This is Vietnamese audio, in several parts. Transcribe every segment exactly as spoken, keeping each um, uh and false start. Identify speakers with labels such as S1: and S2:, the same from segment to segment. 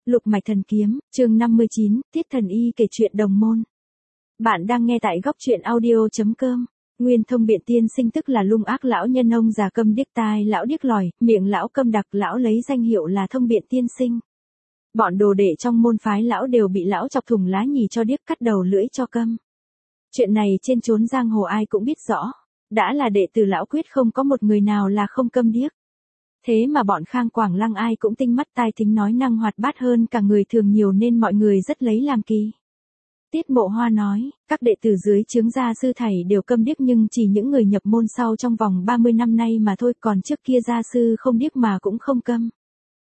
S1: Lục mạch thần kiếm, chương năm mươi chín, Tiết Thần Y kể chuyện đồng môn. Bạn đang nghe tại góc truyện audio.com. Nguyên thông biện tiên sinh tức là lung ác lão nhân, ông già câm điếc tai lão điếc lòi, miệng lão câm đặc, lão lấy danh hiệu là thông biện tiên sinh. Bọn đồ đệ trong môn phái lão đều bị lão chọc thủng lá nhì cho điếc, cắt đầu lưỡi cho câm. Chuyện này trên chốn giang hồ ai cũng biết rõ. Đã là đệ tử lão quyết không có một người nào là không câm điếc. Thế mà bọn Khang Quảng Lăng ai cũng tinh mắt tai thính, nói năng hoạt bát hơn cả người thường nhiều nên mọi người rất lấy làm kỳ. Tiết Mộ Hoa nói, các đệ tử dưới trướng gia sư thầy đều câm điếc, nhưng chỉ những người nhập môn sau trong vòng ba mươi năm nay mà thôi, còn trước kia gia sư không điếc mà cũng không câm.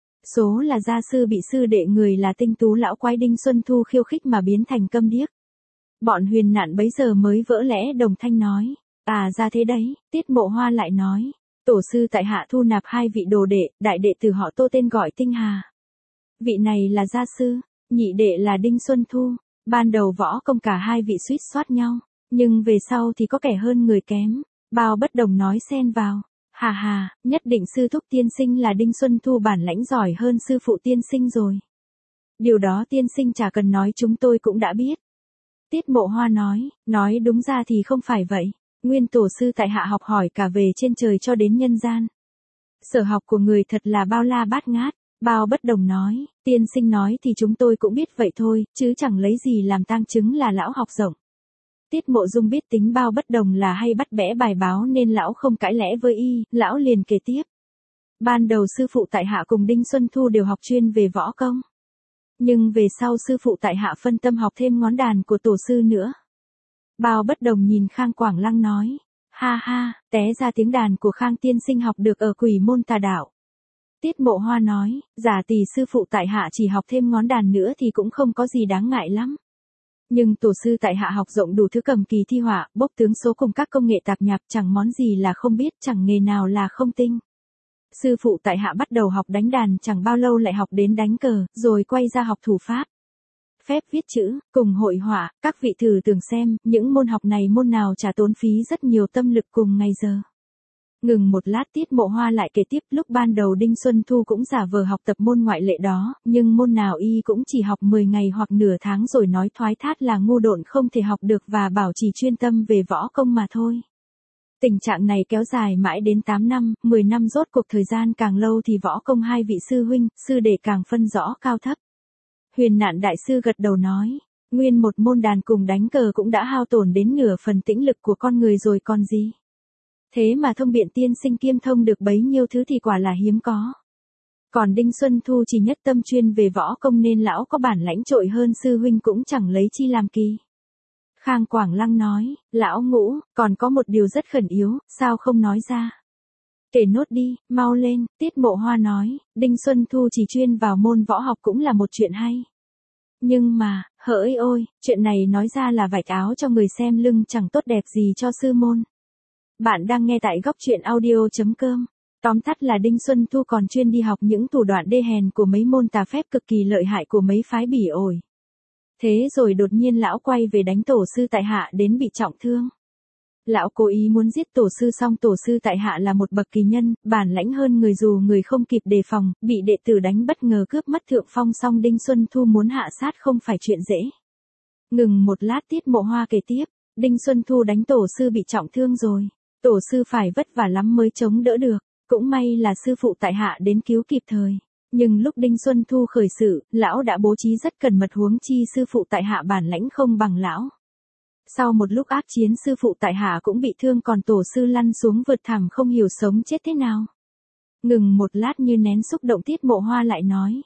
S1: Số là gia sư bị sư đệ người là tinh tú lão quái Đinh Xuân Thu khiêu khích mà biến thành câm điếc. Bọn Huyền Nạn bấy giờ mới vỡ lẽ, đồng thanh nói, à ra thế đấy. Tiết Mộ Hoa lại nói, tổ sư tại hạ thu nạp hai vị đồ đệ, đại đệ tử họ Tô tên gọi Tinh Hà. Vị này là gia sư, nhị đệ là Đinh Xuân Thu. Ban đầu võ công cả hai vị suýt soát nhau, nhưng về sau thì có kẻ hơn người kém. Bao Bất Đồng nói xen vào, hà hà, nhất định sư thúc tiên sinh là Đinh Xuân Thu bản lãnh giỏi hơn sư phụ tiên sinh rồi. Điều đó tiên sinh chả cần nói, chúng tôi cũng đã biết. Tiết Mộ Hoa nói, nói đúng ra thì không phải vậy. Nguyên tổ sư tại hạ học hỏi cả về trên trời cho đến nhân gian. Sở học của người thật là bao la bát ngát. Bao Bất Đồng nói, tiên sinh nói thì chúng tôi cũng biết vậy thôi, chứ chẳng lấy gì làm tang chứng là lão học rộng. Tiết Mộ Dung biết tính Bao Bất Đồng là hay bắt bẽ bài báo nên lão không cãi lẽ với y, lão liền kể tiếp. Ban đầu sư phụ tại hạ cùng Đinh Xuân Thu đều học chuyên về võ công. Nhưng về sau sư phụ tại hạ phân tâm học thêm ngón đàn của tổ sư nữa. Bao Bất Đồng nhìn Khang Quảng Lăng nói, ha ha, té ra tiếng đàn của Khang tiên sinh học được ở Quỷ Môn Tà Đạo. Tiết Mộ Hoa nói, giả tỷ sư phụ tại hạ chỉ học thêm ngón đàn nữa thì cũng không có gì đáng ngại lắm. Nhưng tổ sư tại hạ học rộng đủ thứ cầm kỳ thi họa, bốc tướng số cùng các công nghệ tạp nhạp, chẳng món gì là không biết, chẳng nghề nào là không tinh. Sư phụ tại hạ bắt đầu học đánh đàn chẳng bao lâu lại học đến đánh cờ, rồi quay ra học thủ pháp. Phép viết chữ, cùng hội họa, các vị thử tưởng xem, những môn học này môn nào chả tốn phí rất nhiều tâm lực cùng ngày giờ. Ngừng một lát Tiết Mộ Hoa lại kể tiếp, lúc ban đầu Đinh Xuân Thu cũng giả vờ học tập môn ngoại lệ đó, nhưng môn nào y cũng chỉ học mười ngày hoặc nửa tháng rồi nói thoái thát là ngu độn không thể học được và bảo trì chuyên tâm về võ công mà thôi. Tình trạng này kéo dài mãi đến tám năm, mười năm, rốt cuộc thời gian càng lâu thì võ công hai vị sư huynh, sư đệ càng phân rõ cao thấp. Huyền Nạn đại sư gật đầu nói, nguyên một môn đàn cùng đánh cờ cũng đã hao tổn đến nửa phần tĩnh lực của con người rồi còn gì. Thế mà thông biện tiên sinh kiêm thông được bấy nhiêu thứ thì quả là hiếm có. Còn Đinh Xuân Thu chỉ nhất tâm chuyên về võ công nên lão có bản lãnh trội hơn sư huynh cũng chẳng lấy chi làm kỳ. Khang Quảng Lăng nói, lão Ngũ, còn có một điều rất khẩn yếu, sao không nói ra? Kể nốt đi, mau lên. Tiết Mộ Hoa nói, Đinh Xuân Thu chỉ chuyên vào môn võ học cũng là một chuyện hay. Nhưng mà, hỡi ôi, chuyện này nói ra là vạch áo cho người xem lưng, chẳng tốt đẹp gì cho sư môn. Bạn đang nghe tại góc truyện audio.com. Tóm tắt là Đinh Xuân Thu còn chuyên đi học những thủ đoạn đê hèn của mấy môn tà phép cực kỳ lợi hại của mấy phái bỉ ổi. Thế rồi đột nhiên lão quay về đánh tổ sư tại hạ đến bị trọng thương. Lão cố ý muốn giết tổ sư, xong tổ sư tại hạ là một bậc kỳ nhân, bản lãnh hơn người dù người không kịp đề phòng, bị đệ tử đánh bất ngờ cướp mất thượng phong, xong Đinh Xuân Thu muốn hạ sát không phải chuyện dễ. Ngừng một lát Tiết Mộ Hoa kể tiếp, Đinh Xuân Thu đánh tổ sư bị trọng thương rồi. Tổ sư phải vất vả lắm mới chống đỡ được, cũng may là sư phụ tại hạ đến cứu kịp thời. Nhưng lúc Đinh Xuân Thu khởi sự, lão đã bố trí rất cẩn mật, huống chi sư phụ tại hạ bản lãnh không bằng lão. Sau một lúc ác chiến sư phụ tại hạ cũng bị thương, còn tổ sư lăn xuống vượt thẳm không hiểu sống chết thế nào. Ngừng một lát như nén xúc động Tiết Mộ Hoa lại nói.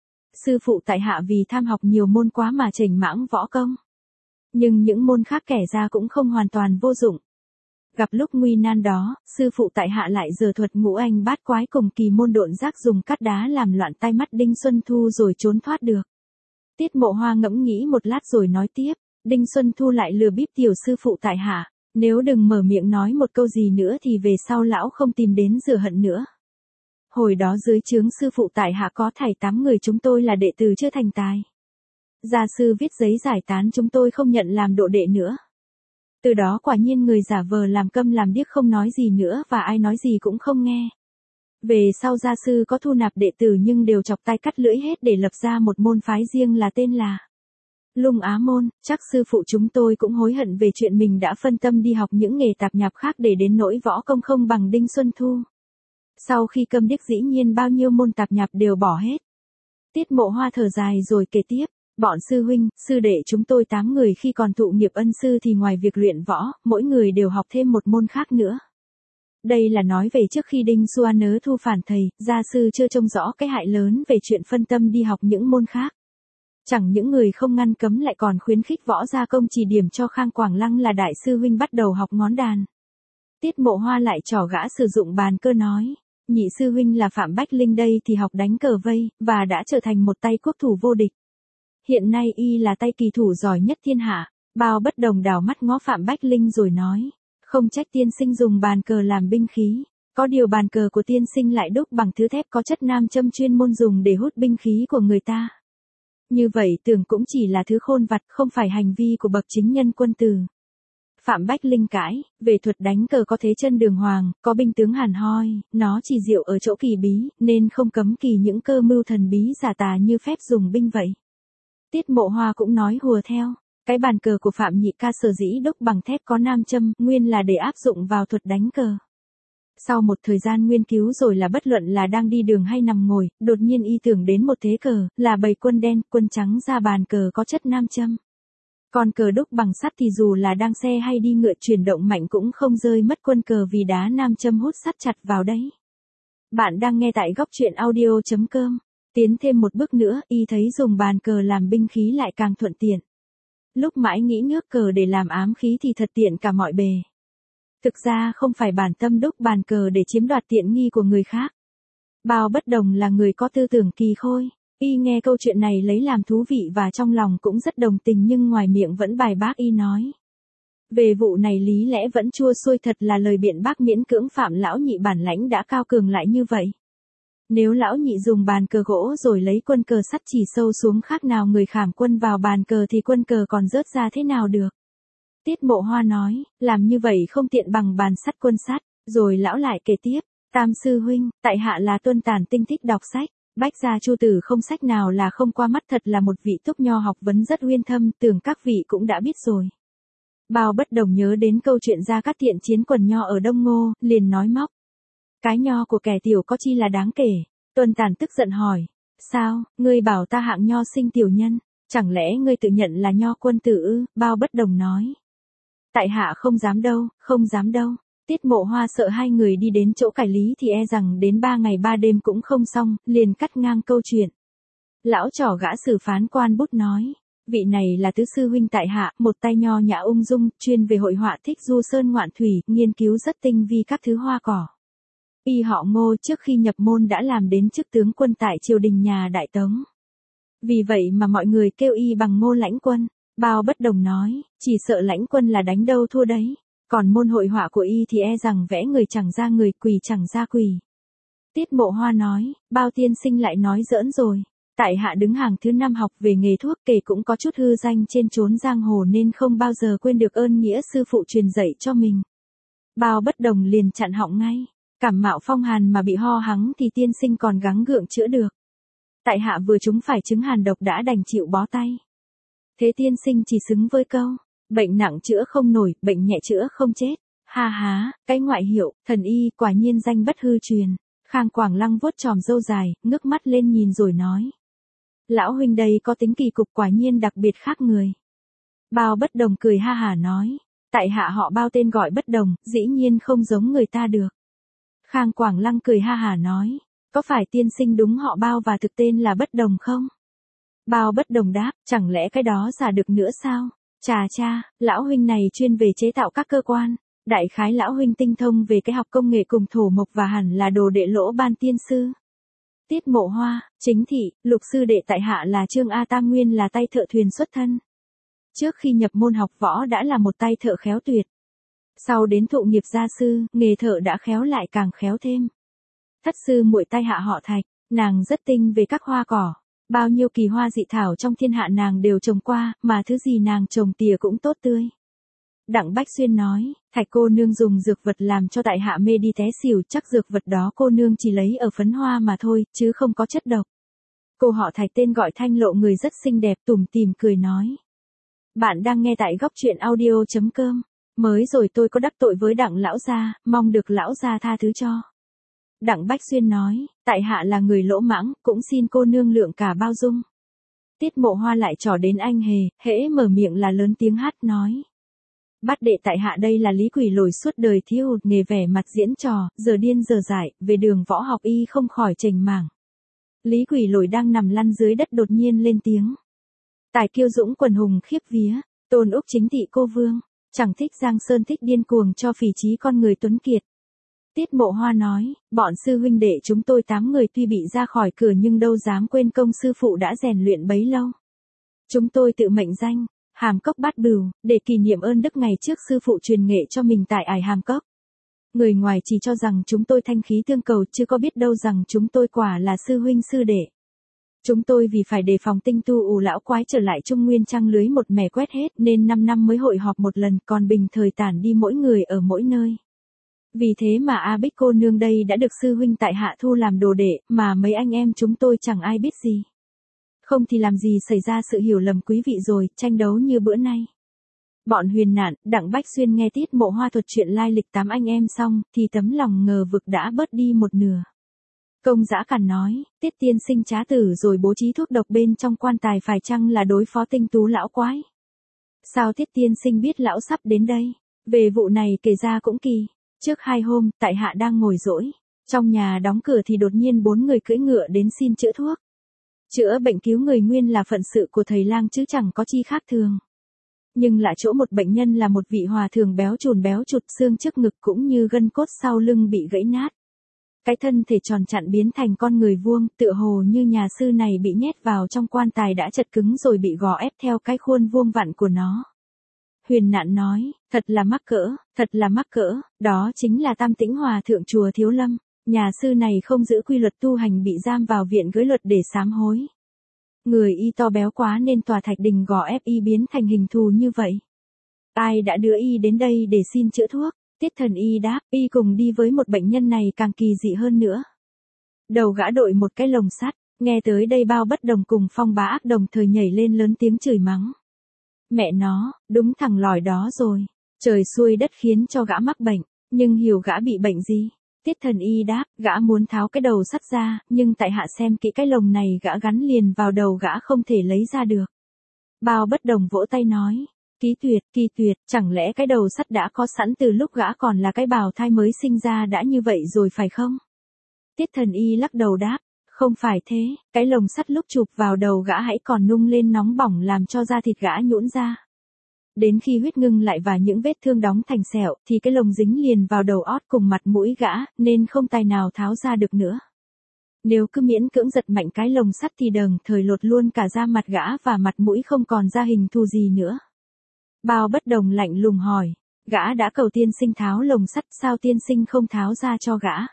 S1: Sư phụ tại hạ vì tham học nhiều môn quá mà chểnh mãng võ công. Nhưng những môn khác kẻ ra cũng không hoàn toàn vô dụng. Gặp lúc nguy nan đó, sư phụ tại hạ lại giở thuật ngũ anh bát quái cùng kỳ môn độn giác, dùng cát đá làm loạn tai mắt Đinh Xuân Thu rồi trốn thoát được. Tiết Mộ Hoa ngẫm nghĩ một lát rồi nói tiếp, Đinh Xuân Thu lại lừa bịp tiểu sư phụ tại hạ, nếu đừng mở miệng nói một câu gì nữa thì về sau lão không tìm đến rửa hận nữa. Hồi đó dưới trướng sư phụ tại hạ có thảy tám người chúng tôi là đệ tử chưa thành tài. Gia sư viết giấy giải tán chúng tôi không nhận làm độ đệ nữa. Từ đó quả nhiên người giả vờ làm câm làm điếc không nói gì nữa và ai nói gì cũng không nghe. Về sau gia sư có thu nạp đệ tử nhưng đều chọc tay cắt lưỡi hết để lập ra một môn phái riêng là tên là Lung Á Môn. Chắc sư phụ chúng tôi cũng hối hận về chuyện mình đã phân tâm đi học những nghề tạp nhạp khác để đến nỗi võ công không bằng Đinh Xuân Thu. Sau khi câm điếc dĩ nhiên bao nhiêu môn tạp nhạp đều bỏ hết. Tiết Mộ Hoa thở dài rồi kể tiếp, bọn sư huynh, sư đệ chúng tôi tám người khi còn thụ nghiệp ân sư thì ngoài việc luyện võ, mỗi người đều học thêm một môn khác nữa. Đây là nói về trước khi Đinh Xuân Nớ thu phản thầy, gia sư chưa trông rõ cái hại lớn về chuyện phân tâm đi học những môn khác. Chẳng những người không ngăn cấm lại còn khuyến khích võ gia công chỉ điểm cho Khang Quảng Lăng là đại sư huynh bắt đầu học ngón đàn. Tiết Mộ Hoa lại trò gã sử dụng bàn cơ nói, nhị sư huynh là Phạm Bách Linh đây thì học đánh cờ vây, và đã trở thành một tay quốc thủ vô địch. Hiện nay y là tay kỳ thủ giỏi nhất thiên hạ. Bao Bất Đồng đảo mắt ngó Phạm Bách Linh rồi nói, không trách tiên sinh dùng bàn cờ làm binh khí, có điều bàn cờ của tiên sinh lại đúc bằng thứ thép có chất nam châm chuyên môn dùng để hút binh khí của người ta. Như vậy tưởng cũng chỉ là thứ khôn vặt, không phải hành vi của bậc chính nhân quân tử. Phạm Bách Linh cãi, về thuật đánh cờ có thế chân đường hoàng, có binh tướng hàn hoi, nó chỉ diệu ở chỗ kỳ bí, nên không cấm kỳ những cơ mưu thần bí giả tà như phép dùng binh vậy. Tiết Mộ Hoa cũng nói hùa theo, cái bàn cờ của Phạm nhị ca sở dĩ đúc bằng thép có nam châm, nguyên là để áp dụng vào thuật đánh cờ. Sau một thời gian nghiên cứu rồi là bất luận là đang đi đường hay nằm ngồi, đột nhiên y tưởng đến một thế cờ, là bầy quân đen, quân trắng ra bàn cờ có chất nam châm. Còn cờ đúc bằng sắt thì dù là đang xe hay đi ngựa chuyển động mạnh cũng không rơi mất quân cờ vì đá nam châm hút sắt chặt vào đấy. Bạn đang nghe tại góc truyện audio chấm com. Tiến thêm một bước nữa, y thấy dùng bàn cờ làm binh khí lại càng thuận tiện. Lúc mãi nghĩ nước cờ để làm ám khí thì thật tiện cả mọi bề. Thực ra không phải bản tâm đúc bàn cờ để chiếm đoạt tiện nghi của người khác. Bao Bất Đồng là người có tư tưởng kỳ khôi. Y nghe câu chuyện này lấy làm thú vị và trong lòng cũng rất đồng tình nhưng ngoài miệng vẫn bài bác y nói. Về vụ này lý lẽ vẫn chua xuôi, thật là lời biện bác miễn cưỡng. Phạm lão nhị bản lãnh đã cao cường lại như vậy. Nếu lão nhị dùng bàn cờ gỗ rồi lấy quân cờ sắt chỉ sâu xuống khác nào người khảm quân vào bàn cờ thì quân cờ còn rớt ra thế nào được. Tiết Mộ Hoa nói, làm như vậy không tiện bằng bàn sắt quân sắt, rồi lão lại kể tiếp, tam sư huynh, tại hạ là tuân tàn tinh thích đọc sách, bách gia chu tử không sách nào là không qua mắt, thật là một vị túc nho học vấn rất uyên thâm, tưởng các vị cũng đã biết rồi. Bao Bất Đồng nhớ đến câu chuyện Gia Cát Tiện chiến quần nho ở Đông Ngô, liền nói móc. Cái nho của kẻ tiểu có chi là đáng kể. Tuân Tàn tức giận hỏi, sao, ngươi bảo ta hạng nho sinh tiểu nhân, chẳng lẽ ngươi tự nhận là nho quân tử ư? Bao Bất Đồng nói, tại hạ không dám đâu, không dám đâu. Tiết Mộ Hoa sợ hai người đi đến chỗ cải lý thì e rằng đến ba ngày ba đêm cũng không xong, liền cắt ngang câu chuyện. Lão trò gã xử phán quan bút nói, vị này là tứ sư huynh tại hạ, một tay nho nhã ung dung, chuyên về hội họa, thích du sơn ngoạn thủy, nghiên cứu rất tinh vi các thứ hoa cỏ. Y họ Ngô, trước khi nhập môn đã làm đến chức tướng quân tại triều đình nhà Đại Tống. Vì vậy mà mọi người kêu y bằng Ngô lãnh quân. Bao Bất Đồng nói, chỉ sợ lãnh quân là đánh đâu thua đấy. Còn môn hội họa của y thì e rằng vẽ người chẳng ra người, quỷ chẳng ra quỷ. Tiết Mộ Hoa nói, Bao tiên sinh lại nói giỡn rồi. Tại hạ đứng hàng thứ năm học về nghề thuốc, kể cũng có chút hư danh trên chốn giang hồ nên không bao giờ quên được ơn nghĩa sư phụ truyền dạy cho mình. Bao Bất Đồng liền chặn họng ngay. Cảm mạo phong hàn mà bị ho hắng thì tiên sinh còn gắng gượng chữa được. Tại hạ vừa chúng phải chứng hàn độc đã đành chịu bó tay. Thế tiên sinh chỉ xứng với câu, bệnh nặng chữa không nổi, bệnh nhẹ chữa không chết. Ha há, cái ngoại hiệu, thần y quả nhiên danh bất hư truyền. Khang Quảng Lăng vuốt chòm râu dài, ngước mắt lên nhìn rồi nói. Lão huynh đây có tính kỳ cục, quả nhiên đặc biệt khác người. Bao Bất Đồng cười ha hả nói, tại hạ họ Bao tên gọi Bất Đồng, dĩ nhiên không giống người ta được. Khang Quảng Lăng cười ha hả nói, có phải tiên sinh đúng họ Bao và thực tên là Bất Đồng không? Bao Bất Đồng đáp, chẳng lẽ cái đó giả được nữa sao? Chà cha, lão huynh này chuyên về chế tạo các cơ quan. Đại khái lão huynh tinh thông về cái học công nghệ cùng thổ mộc và hẳn là đồ đệ Lỗ Ban tiên sư. Tiết Mộ Hoa, chính thị, lục sư đệ tại hạ là Trương A Tam, nguyên là tay thợ thuyền xuất thân. Trước khi nhập môn học võ đã là một tay thợ khéo tuyệt. Sau đến thụ nghiệp gia sư, nghề thợ đã khéo lại càng khéo thêm. Thất sư muội tay hạ họ Thạch, nàng rất tinh về các hoa cỏ. Bao nhiêu kỳ hoa dị thảo trong thiên hạ nàng đều trồng qua, mà thứ gì nàng trồng tỉa cũng tốt tươi. Đặng Bách Xuyên nói, Thạch cô nương dùng dược vật làm cho tại hạ mê đi té xỉu, chắc dược vật đó cô nương chỉ lấy ở phấn hoa mà thôi, chứ không có chất độc. Cô họ Thạch tên gọi Thanh Lộ, người rất xinh đẹp, tủm tỉm cười nói. Bạn đang nghe tại góc truyện audio.com. Mới rồi tôi có đắc tội với Đặng lão gia, mong được lão gia tha thứ cho. Đặng Bách Xuyên nói, tại hạ là người lỗ mãng, cũng xin cô nương lượng cả bao dung. Tiết Mộ Hoa lại trò đến anh hề, hễ mở miệng là lớn tiếng hát nói. Bắt đệ tại hạ đây là Lý Quỷ Lồi, suốt đời thiếu hụt nghề vẻ mặt diễn trò, giờ điên giờ dại, về đường võ học y không khỏi chềnh mảng. Lý Quỷ Lồi đang nằm lăn dưới đất đột nhiên lên tiếng. Tài kiêu dũng quần hùng khiếp vía, Tôn Úc chính thị cô vương, chẳng thích Giang Sơn, thích điên cuồng cho phỉ trí con người tuấn kiệt. Tiết Mộ Hoa nói, bọn sư huynh đệ chúng tôi tám người tuy bị ra khỏi cửa nhưng đâu dám quên công sư phụ đã rèn luyện bấy lâu. Chúng tôi tự mệnh danh Hàm Cốc Bát Bửu, để kỷ niệm ơn đức ngày trước sư phụ truyền nghệ cho mình tại ải Hàm Cốc. Người ngoài chỉ cho rằng chúng tôi thanh khí tương cầu, chứ có biết đâu rằng chúng tôi quả là sư huynh sư đệ. Chúng tôi vì phải đề phòng tinh tu ù lão quái trở lại Trung Nguyên trăng lưới một mẻ quét hết nên năm năm mới hội họp một lần, còn bình thời tản đi mỗi người ở mỗi nơi. Vì thế mà A Bích cô nương đây đã được sư huynh tại hạ thu làm đồ đệ, mà mấy anh em chúng tôi chẳng ai biết gì. Không thì làm gì xảy ra sự hiểu lầm quý vị rồi, tranh đấu như bữa nay. Bọn Huyền Nạn, Đặng Bách Xuyên nghe Tiết Mộ Hoa thuật chuyện lai lịch tám anh em xong, thì tấm lòng ngờ vực đã bớt đi một nửa. Công Dã Càn nói, Tiết tiên sinh trá tử rồi bố trí thuốc độc bên trong quan tài phải chăng là đối phó tinh tú lão quái? Sao Tiết tiên sinh biết lão sắp đến đây? Về vụ này kể ra cũng kỳ. Trước hai hôm, tại hạ đang ngồi dỗi. Trong nhà đóng cửa thì đột nhiên bốn người cưỡi ngựa đến xin chữa thuốc. Chữa bệnh cứu người nguyên là phận sự của thầy lang chứ chẳng có chi khác thường. Nhưng lạ chỗ một bệnh nhân là một vị hòa thượng béo trùn béo chụt, xương trước ngực cũng như gân cốt sau lưng bị gãy nát. Cái thân thể tròn chặn biến thành con người vuông, tựa hồ như nhà sư này bị nhét vào trong quan tài đã chật cứng rồi bị gò ép theo cái khuôn vuông vặn của nó. Huyền Nạn nói, thật là mắc cỡ, thật là mắc cỡ, đó chính là Tam Tĩnh Hòa thượng chùa Thiếu Lâm, nhà sư này không giữ quy luật tu hành bị giam vào viện gới luật để sám hối. Người y to béo quá nên tòa thạch đình gò ép y biến thành hình thù như vậy. Ai đã đưa y đến đây để xin chữa thuốc? Tiết Thần Y đáp, y cùng đi với một bệnh nhân này càng kỳ dị hơn nữa. Đầu gã đội một cái lồng sắt, nghe tới đây Bao Bất Đồng cùng Phong Bá Ác đồng thời nhảy lên lớn tiếng chửi mắng. Mẹ nó, đúng thằng lòi đó rồi, trời xuôi đất khiến cho gã mắc bệnh, nhưng hiểu gã bị bệnh gì? Tiết Thần Y đáp, gã muốn tháo cái đầu sắt ra, nhưng tại hạ xem kỹ cái lồng này gã gắn liền vào đầu gã không thể lấy ra được. Bao Bất Đồng vỗ tay nói, kỳ tuyệt, kỳ tuyệt, chẳng lẽ cái đầu sắt đã có sẵn từ lúc gã còn là cái bào thai mới sinh ra đã như vậy rồi phải không? Tiết Thần Y lắc đầu đáp, không phải thế, cái lồng sắt lúc chụp vào đầu gã hãy còn nung lên nóng bỏng làm cho da thịt gã nhũn ra. Đến khi huyết ngưng lại và những vết thương đóng thành sẹo thì cái lồng dính liền vào đầu ót cùng mặt mũi gã nên không tài nào tháo ra được nữa. Nếu cứ miễn cưỡng giật mạnh cái lồng sắt thì đờn thời lột luôn cả da mặt gã và mặt mũi không còn ra hình thù gì nữa. Bao Bất Đồng lạnh lùng hỏi, gã đã cầu tiên sinh tháo lồng sắt sao tiên sinh không tháo ra cho gã?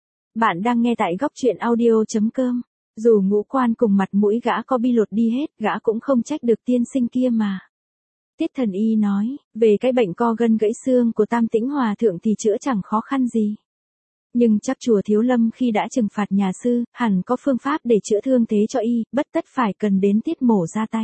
S1: Bạn đang nghe tại góc truyện audio.com. Dù ngũ quan cùng mặt mũi gã có bi lột đi hết, gã cũng không trách được tiên sinh kia mà. Tiết Thần Y nói, về cái bệnh co gân gãy xương của Tam Tĩnh Hòa thượng thì chữa chẳng khó khăn gì. Nhưng chắc chùa Thiếu Lâm khi đã trừng phạt nhà sư, hẳn có phương pháp để chữa thương thế cho y, bất tất phải cần đến tiết mổ ra tay.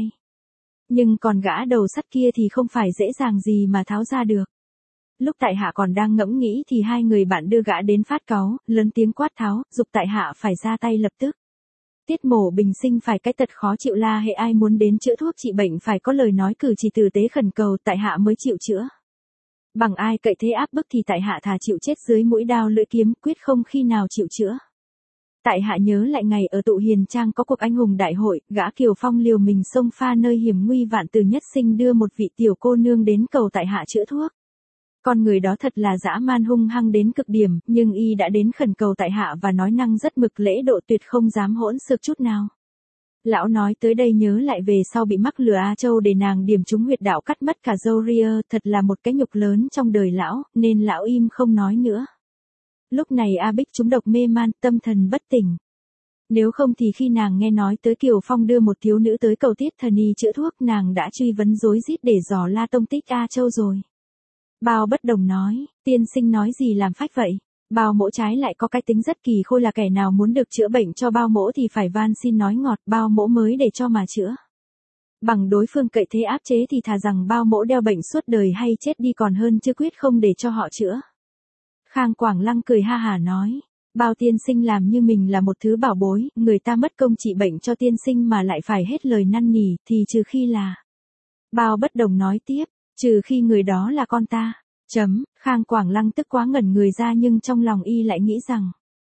S1: Nhưng còn gã đầu sắt kia thì không phải dễ dàng gì mà tháo ra được. Lúc tại hạ còn đang ngẫm nghĩ thì hai người bạn đưa gã đến phát cáu, lớn tiếng quát tháo, giục tại hạ phải ra tay lập tức. Tiết mổ bình sinh phải cái tật khó chịu la hệ ai muốn đến chữa thuốc trị bệnh phải có lời nói cử chỉ tử tế khẩn cầu tại hạ mới chịu chữa. Bằng ai cậy thế áp bức thì tại hạ thà chịu chết dưới mũi đao lưỡi kiếm, quyết không khi nào chịu chữa. Tại hạ nhớ lại ngày ở Tụ Hiền Trang có cuộc anh hùng đại hội, gã Kiều Phong liều mình xông pha nơi hiểm nguy vạn từ nhất sinh đưa một vị tiểu cô nương đến cầu tại hạ chữa thuốc. Con người đó thật là dã man hung hăng đến cực điểm, nhưng y đã đến khẩn cầu tại hạ và nói năng rất mực lễ độ tuyệt không dám hỗn xược chút nào. Lão nói tới đây nhớ lại về sau bị mắc lừa A Châu để nàng điểm trúng huyệt đạo cắt mất cả râu ria, thật là một cái nhục lớn trong đời lão, nên lão im không nói nữa. Lúc này A Bích trúng độc mê man, tâm thần bất tỉnh. Nếu không thì khi nàng nghe nói tới Kiều Phong đưa một thiếu nữ tới cầu Tiết Thần Y chữa thuốc, nàng đã truy vấn rối rít để dò la tông tích A Châu rồi. Bao Bất Đồng nói, tiên sinh nói gì làm phách vậy? Bao mỗ trái lại có cái tính rất kỳ khôi là kẻ nào muốn được chữa bệnh cho bao mỗ thì phải van xin nói ngọt bao mỗ mới để cho mà chữa. Bằng đối phương cậy thế áp chế thì thà rằng bao mỗ đeo bệnh suốt đời hay chết đi còn hơn chứ quyết không để cho họ chữa. Khang Quảng Lăng cười ha hả nói, bao tiên sinh làm như mình là một thứ bảo bối, người ta mất công trị bệnh cho tiên sinh mà lại phải hết lời năn nỉ, thì trừ khi là. Bao Bất Đồng nói tiếp, trừ khi người đó là con ta. Chấm, Khang Quảng Lăng tức quá ngẩn người ra nhưng trong lòng y lại nghĩ rằng.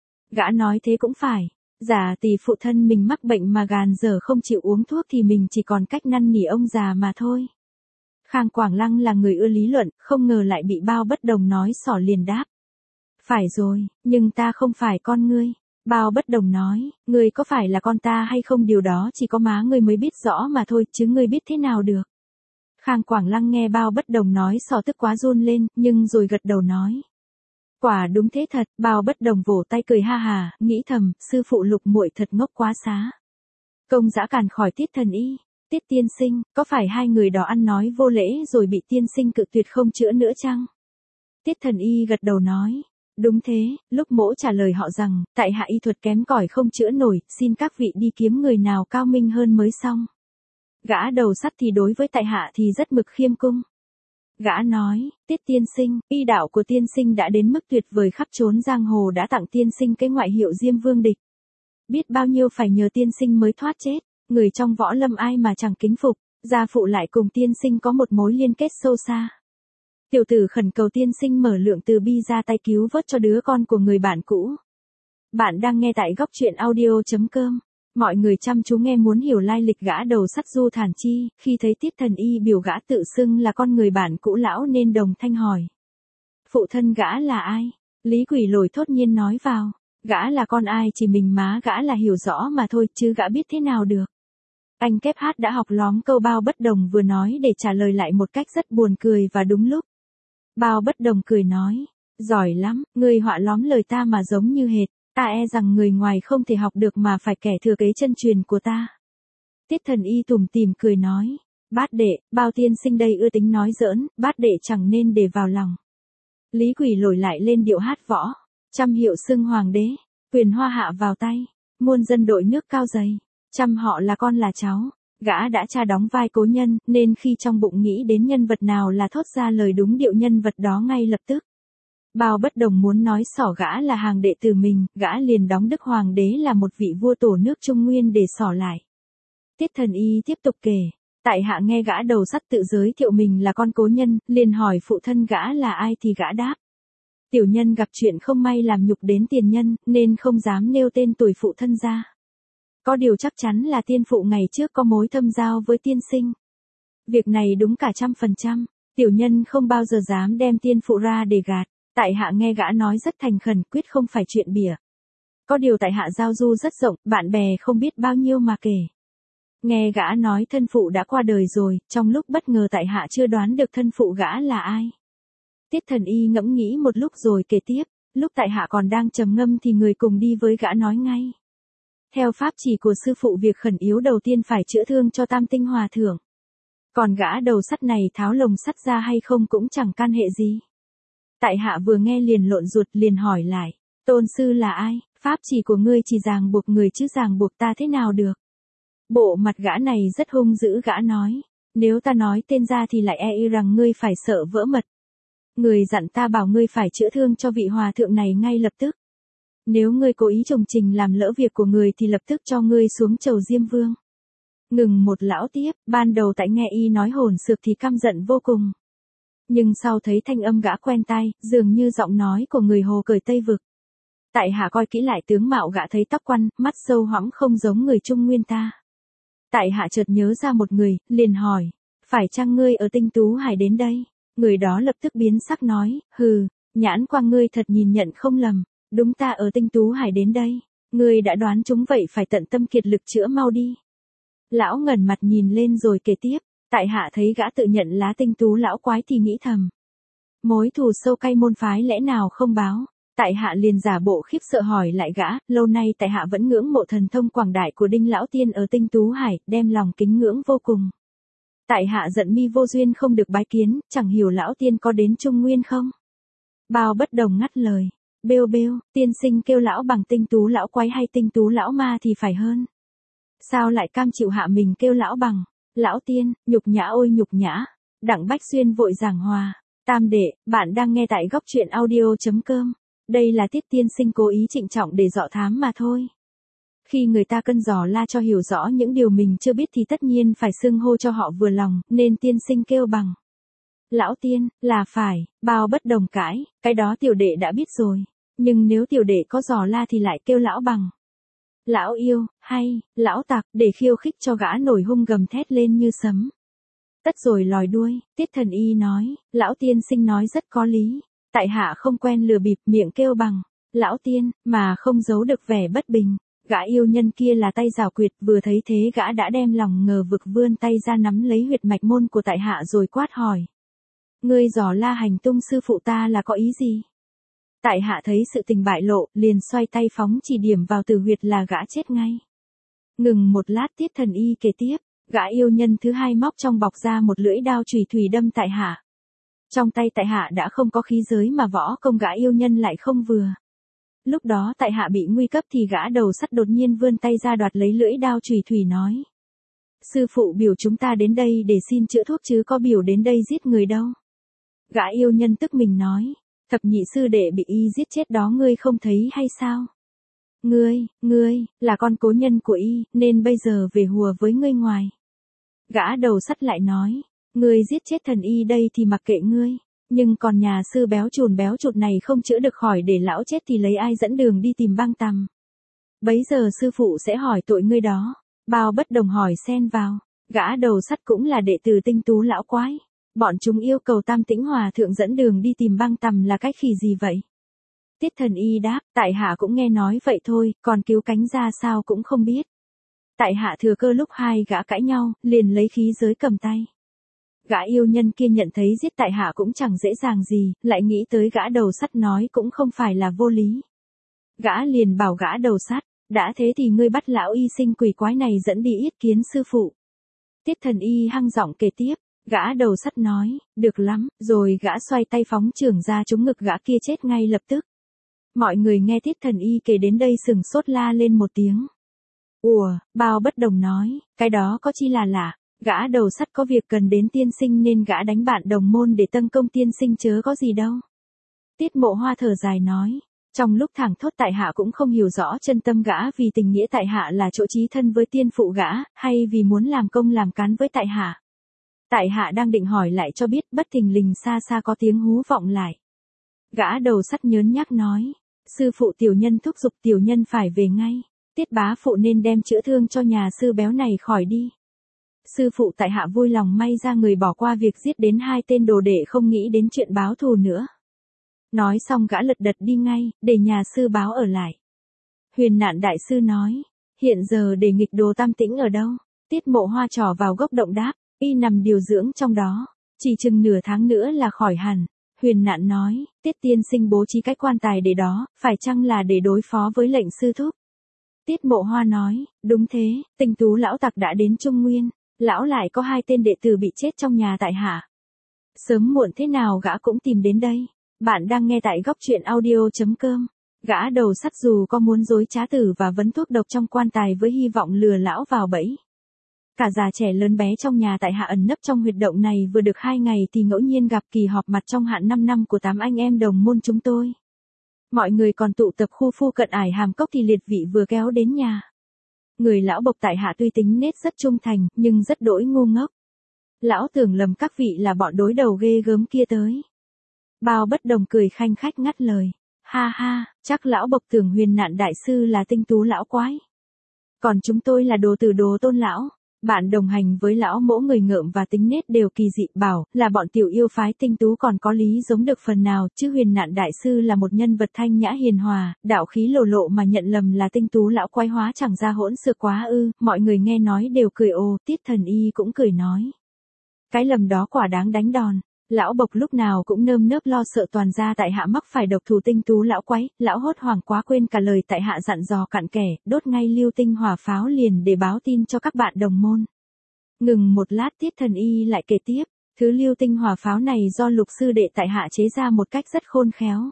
S1: Gã nói thế cũng phải, giả tỷ phụ thân mình mắc bệnh mà gàn dở không chịu uống thuốc thì mình chỉ còn cách năn nỉ ông già mà thôi. Khang Quảng Lăng là người ưa lý luận, không ngờ lại bị Bao Bất Đồng nói xỏ liền đáp. Phải rồi, nhưng ta không phải con ngươi. Bao Bất Đồng nói, ngươi có phải là con ta hay không điều đó chỉ có má ngươi mới biết rõ mà thôi chứ ngươi biết thế nào được. Khang Quảng Lăng nghe Bao Bất Đồng nói xỏ tức quá run lên, nhưng rồi gật đầu nói. Quả đúng thế thật, Bao Bất Đồng vỗ tay cười ha hà, nghĩ thầm, sư phụ Lục muội thật ngốc quá xá. Công dã càn khỏi Tiết Thần Y, Tiết tiên sinh, có phải hai người đó ăn nói vô lễ rồi bị tiên sinh cự tuyệt không chữa nữa chăng? Tiết Thần Y gật đầu nói. Đúng thế, lúc mỗ trả lời họ rằng, tại hạ y thuật kém cỏi không chữa nổi, xin các vị đi kiếm người nào cao minh hơn mới xong. Gã đầu sắt thì đối với tại hạ thì rất mực khiêm cung. Gã nói, Tiết tiên sinh, y đạo của tiên sinh đã đến mức tuyệt vời khắp chốn giang hồ đã tặng tiên sinh cái ngoại hiệu Diêm Vương Địch. Biết bao nhiêu phải nhờ tiên sinh mới thoát chết, người trong võ lâm ai mà chẳng kính phục, gia phụ lại cùng tiên sinh có một mối liên kết sâu xa. Tiểu tử khẩn cầu tiên sinh mở lượng từ bi ra tay cứu vớt cho đứa con của người bạn cũ. Bạn đang nghe tại góc truyện audio chấm com. Mọi người chăm chú nghe muốn hiểu lai lịch gã đầu sắt Du Thản Chi, khi thấy Tiết Thần Y biểu gã tự xưng là con người bạn cũ lão nên đồng thanh hỏi. Phụ thân gã là ai? Lý Quỷ Lồi thốt nhiên nói vào, gã là con ai chỉ mình má gã là hiểu rõ mà thôi chứ gã biết thế nào được. Anh Kép Hát đã học lóm câu Bao Bất Đồng vừa nói để trả lời lại một cách rất buồn cười và đúng lúc. Bao Bất Đồng cười nói, giỏi lắm, người họa lóm lời ta mà giống như hệt, ta e rằng người ngoài không thể học được mà phải kẻ thừa kế chân truyền của ta. Tiết Thần Y tủm tỉm cười nói, bát đệ, Bao tiên sinh đây ưa tính nói giỡn, bát đệ chẳng nên để vào lòng. Lý Quỷ Lồi lại lên điệu hát võ, trăm hiệu xưng hoàng đế, quyền hoa hạ vào tay, muôn dân đội nước cao dày, trăm họ là con là cháu. Gã đã tra đóng vai cố nhân, nên khi trong bụng nghĩ đến nhân vật nào là thốt ra lời đúng điệu nhân vật đó ngay lập tức. Bao Bất Đồng muốn nói xỏ gã là hàng đệ tử mình, gã liền đóng Đức Hoàng đế là một vị vua tổ nước Trung Nguyên để xỏ lại. Tiết Thần Y tiếp tục kể, tại hạ nghe gã đầu sắt tự giới thiệu mình là con cố nhân, liền hỏi phụ thân gã là ai thì gã đáp. Tiểu nhân gặp chuyện không may làm nhục đến tiền nhân, nên không dám nêu tên tuổi phụ thân ra. Có điều chắc chắn là tiên phụ ngày trước có mối thâm giao với tiên sinh. Việc này đúng cả trăm phần trăm, tiểu nhân không bao giờ dám đem tiên phụ ra để gạt, tại hạ nghe gã nói rất thành khẩn quyết không phải chuyện bịa. Có điều tại hạ giao du rất rộng, bạn bè không biết bao nhiêu mà kể. Nghe gã nói thân phụ đã qua đời rồi, trong lúc bất ngờ tại hạ chưa đoán được thân phụ gã là ai. Tiết Thần Y ngẫm nghĩ một lúc rồi kể tiếp, lúc tại hạ còn đang trầm ngâm thì người cùng đi với gã nói ngay. Theo pháp chỉ của sư phụ việc khẩn yếu đầu tiên phải chữa thương cho Tam Tinh Hòa Thượng. Còn gã đầu sắt này tháo lồng sắt ra hay không cũng chẳng can hệ gì. Tại hạ vừa nghe liền lộn ruột liền hỏi lại, tôn sư là ai, pháp chỉ của ngươi chỉ ràng buộc người chứ ràng buộc ta thế nào được. Bộ mặt gã này rất hung dữ gã nói, nếu ta nói tên ra thì lại e y rằng ngươi phải sợ vỡ mật. Người dặn ta bảo ngươi phải chữa thương cho vị hòa thượng này ngay lập tức. Nếu ngươi cố ý trồng trình làm lỡ việc của người thì lập tức cho ngươi xuống chầu Diêm Vương. Ngừng một lão tiếp, ban đầu tại nghe y nói hồn sược thì căm giận vô cùng. Nhưng sau thấy thanh âm gã quen tai, dường như giọng nói của người Hồ cởi Tây Vực. Tại hạ coi kỹ lại tướng mạo gã thấy tóc quăn, mắt sâu hõm không giống người Trung Nguyên ta. Tại hạ chợt nhớ ra một người, liền hỏi, phải chăng ngươi ở Tinh Tú Hải đến đây? Người đó lập tức biến sắc nói, hừ, nhãn quang ngươi thật nhìn nhận không lầm, đúng ta ở Tinh Tú Hải đến đây, ngươi đã đoán chúng vậy phải tận tâm kiệt lực chữa mau đi. Lão ngẩn mặt nhìn lên rồi kể tiếp, tại hạ thấy gã tự nhận lá tinh tú lão quái thì nghĩ thầm. Mối thù sâu cay môn phái lẽ nào không báo, tại hạ liền giả bộ khiếp sợ hỏi lại gã, lâu nay tại hạ vẫn ngưỡng mộ thần thông quảng đại của Đinh Lão Tiên ở Tinh Tú Hải, đem lòng kính ngưỡng vô cùng. Tại hạ giận mi vô duyên không được bái kiến, chẳng hiểu lão tiên có đến Trung Nguyên không? Bao Bất Đồng ngắt lời. Bêu bêu, tiên sinh kêu lão bằng tinh tú lão quái hay tinh tú lão ma thì phải hơn. Sao lại cam chịu hạ mình kêu lão bằng? Lão tiên, nhục nhã ôi nhục nhã. Đặng Bách Xuyên vội giảng hòa. Tam đệ, bạn đang nghe tại góc truyện audio.com. Đây là Tiết tiên sinh cố ý trịnh trọng để dọ thám mà thôi. Khi người ta cân dò la cho hiểu rõ những điều mình chưa biết thì tất nhiên phải xưng hô cho họ vừa lòng, nên tiên sinh kêu bằng. Lão tiên, là phải, Bao Bất Đồng cãi, cái đó tiểu đệ đã biết rồi. Nhưng nếu tiểu đệ có dò la thì lại kêu lão bằng. Lão yêu, hay, lão tặc, để khiêu khích cho gã nổi hung gầm thét lên như sấm. Tất rồi lòi đuôi, Tiết Thần Y nói, lão tiên sinh nói rất có lý. Tại hạ không quen lừa bịp miệng kêu bằng. Lão tiên, mà không giấu được vẻ bất bình. Gã yêu nhân kia là tay giảo quyệt, vừa thấy thế gã đã đem lòng ngờ vực vươn tay ra nắm lấy huyệt mạch môn của tại hạ rồi quát hỏi. Ngươi dò la hành tung sư phụ ta là có ý gì? Tại hạ thấy sự tình bại lộ, liền xoay tay phóng chỉ điểm vào tử huyệt là gã chết ngay. Ngừng một lát Tiết Thần Y kể tiếp, gã yêu nhân thứ hai móc trong bọc ra một lưỡi đao chùy thủy đâm tại hạ. Trong tay tại hạ đã không có khí giới mà võ công gã yêu nhân lại không vừa. Lúc đó tại hạ bị nguy cấp thì gã đầu sắt đột nhiên vươn tay ra đoạt lấy lưỡi đao chùy thủy nói. Sư phụ biểu chúng ta đến đây để xin chữa thuốc chứ có biểu đến đây giết người đâu. Gã yêu nhân tức mình nói. Thập nhị sư đệ bị y giết chết đó ngươi không thấy hay sao? Ngươi, ngươi, là con cố nhân của y, nên bây giờ về hùa với ngươi ngoài. Gã đầu sắt lại nói, ngươi giết chết thần y đây thì mặc kệ ngươi, nhưng còn nhà sư béo chùn béo chụt này không chữa được khỏi để lão chết thì lấy ai dẫn đường đi tìm băng tằm. Bấy giờ sư phụ sẽ hỏi tội ngươi đó. Bao Bất Đồng hỏi xen vào, gã đầu sắt cũng là đệ tử tinh tú lão quái. Bọn chúng yêu cầu Tam Tĩnh Hòa thượng dẫn đường đi tìm băng tằm là cái khỉ gì vậy? Tiết Thần Y đáp, tại hạ cũng nghe nói vậy thôi, còn cứu cánh ra sao cũng không biết. Tại hạ thừa cơ lúc hai gã cãi nhau, liền lấy khí giới cầm tay. Gã yêu nhân kia nhận thấy giết tại hạ cũng chẳng dễ dàng gì, lại nghĩ tới gã đầu sắt nói cũng không phải là vô lý. Gã liền bảo gã đầu sắt, đã thế thì ngươi bắt lão y sinh quỷ quái này dẫn đi yết kiến sư phụ. Tiết Thần Y hăng giọng kể tiếp. Gã đầu sắt nói, được lắm, rồi gã xoay tay phóng chưởng ra trúng ngực gã kia chết ngay lập tức. Mọi người nghe Tiết Thần Y kể đến đây sừng sốt la lên một tiếng. Ủa, Bao Bất Đồng nói, cái đó có chi là lạ, gã đầu sắt có việc cần đến tiên sinh nên gã đánh bạn đồng môn để tâng công tiên sinh chớ có gì đâu. Tiết Mộ Hoa thở dài nói, trong lúc thẳng thốt tại hạ cũng không hiểu rõ chân tâm gã vì tình nghĩa tại hạ là chỗ chí thân với tiên phụ gã, hay vì muốn làm công làm cán với tại hạ. Tại hạ đang định hỏi lại cho biết bất thình lình xa xa có tiếng hú vọng lại. Gã đầu sắt nhớn nhác nói, sư phụ tiểu nhân thúc giục tiểu nhân phải về ngay, Tiết bá phụ nên đem chữa thương cho nhà sư béo này khỏi đi. Sư phụ tại hạ vui lòng may ra người bỏ qua việc giết đến hai tên đồ đệ không nghĩ đến chuyện báo thù nữa. Nói xong gã lật đật đi ngay, để nhà sư báo ở lại. Huyền Nạn đại sư nói, hiện giờ để nghịch đồ Tam Tĩnh ở đâu? Tiết Mộ Hoa trỏ vào gốc động đáp. Y nằm điều dưỡng trong đó, chỉ chừng nửa tháng nữa là khỏi hẳn. Huyền Nạn nói, Tiết tiên sinh bố trí cái quan tài để đó, phải chăng là để đối phó với lệnh sư thúc? Tiết Mộ Hoa nói, đúng thế, Tinh tú lão tặc đã đến Trung Nguyên, lão lại có hai tên đệ tử bị chết trong nhà tại hạ. Sớm muộn thế nào gã cũng tìm đến đây. Bạn đang nghe tại góc truyện audio.com. Gã đầu sắt dù có muốn dối trá tử và vấn thuốc độc trong quan tài với hy vọng lừa lão vào bẫy. Cả già trẻ lớn bé trong nhà tại hạ ẩn nấp trong huyệt động này vừa được hai ngày thì ngẫu nhiên gặp kỳ họp mặt trong hạn năm năm của tám anh em đồng môn chúng tôi. Mọi người còn tụ tập khu phu cận ải Hàm Cốc thì liệt vị vừa kéo đến nhà. Người lão bộc tại hạ tuy tính nết rất trung thành, nhưng rất đỗi ngu ngốc. Lão tưởng lầm các vị là bọn đối đầu ghê gớm kia tới. Bao Bất Đồng cười khanh khách ngắt lời. Ha ha, chắc lão bộc tưởng Huyền Nạn đại sư là tinh tú lão quái. Còn chúng tôi là đồ tử đồ tôn lão. Bạn đồng hành với lão mỗ người ngợm và tính nết đều kỳ dị bảo là bọn tiểu yêu phái tinh tú còn có lý giống được phần nào, chứ Huyền Nạn đại sư là một nhân vật thanh nhã hiền hòa, đạo khí lồ lộ mà nhận lầm là tinh tú lão quái hóa chẳng ra hỗn xược quá ư. Mọi người nghe nói đều cười ồ, Tiết Thần Y cũng cười nói. Cái lầm đó quả đáng đánh đòn. Lão bộc lúc nào cũng nơm nớp lo sợ toàn ra tại hạ mắc phải độc thủ tinh tú lão quái, lão hốt hoảng quá quên cả lời tại hạ dặn dò cặn kẽ, đốt ngay lưu tinh hỏa pháo liền để báo tin cho các bạn đồng môn. Ngừng một lát Tiết Thần Y lại kể tiếp, thứ lưu tinh hỏa pháo này do Lục sư đệ tại hạ chế ra một cách rất khôn khéo.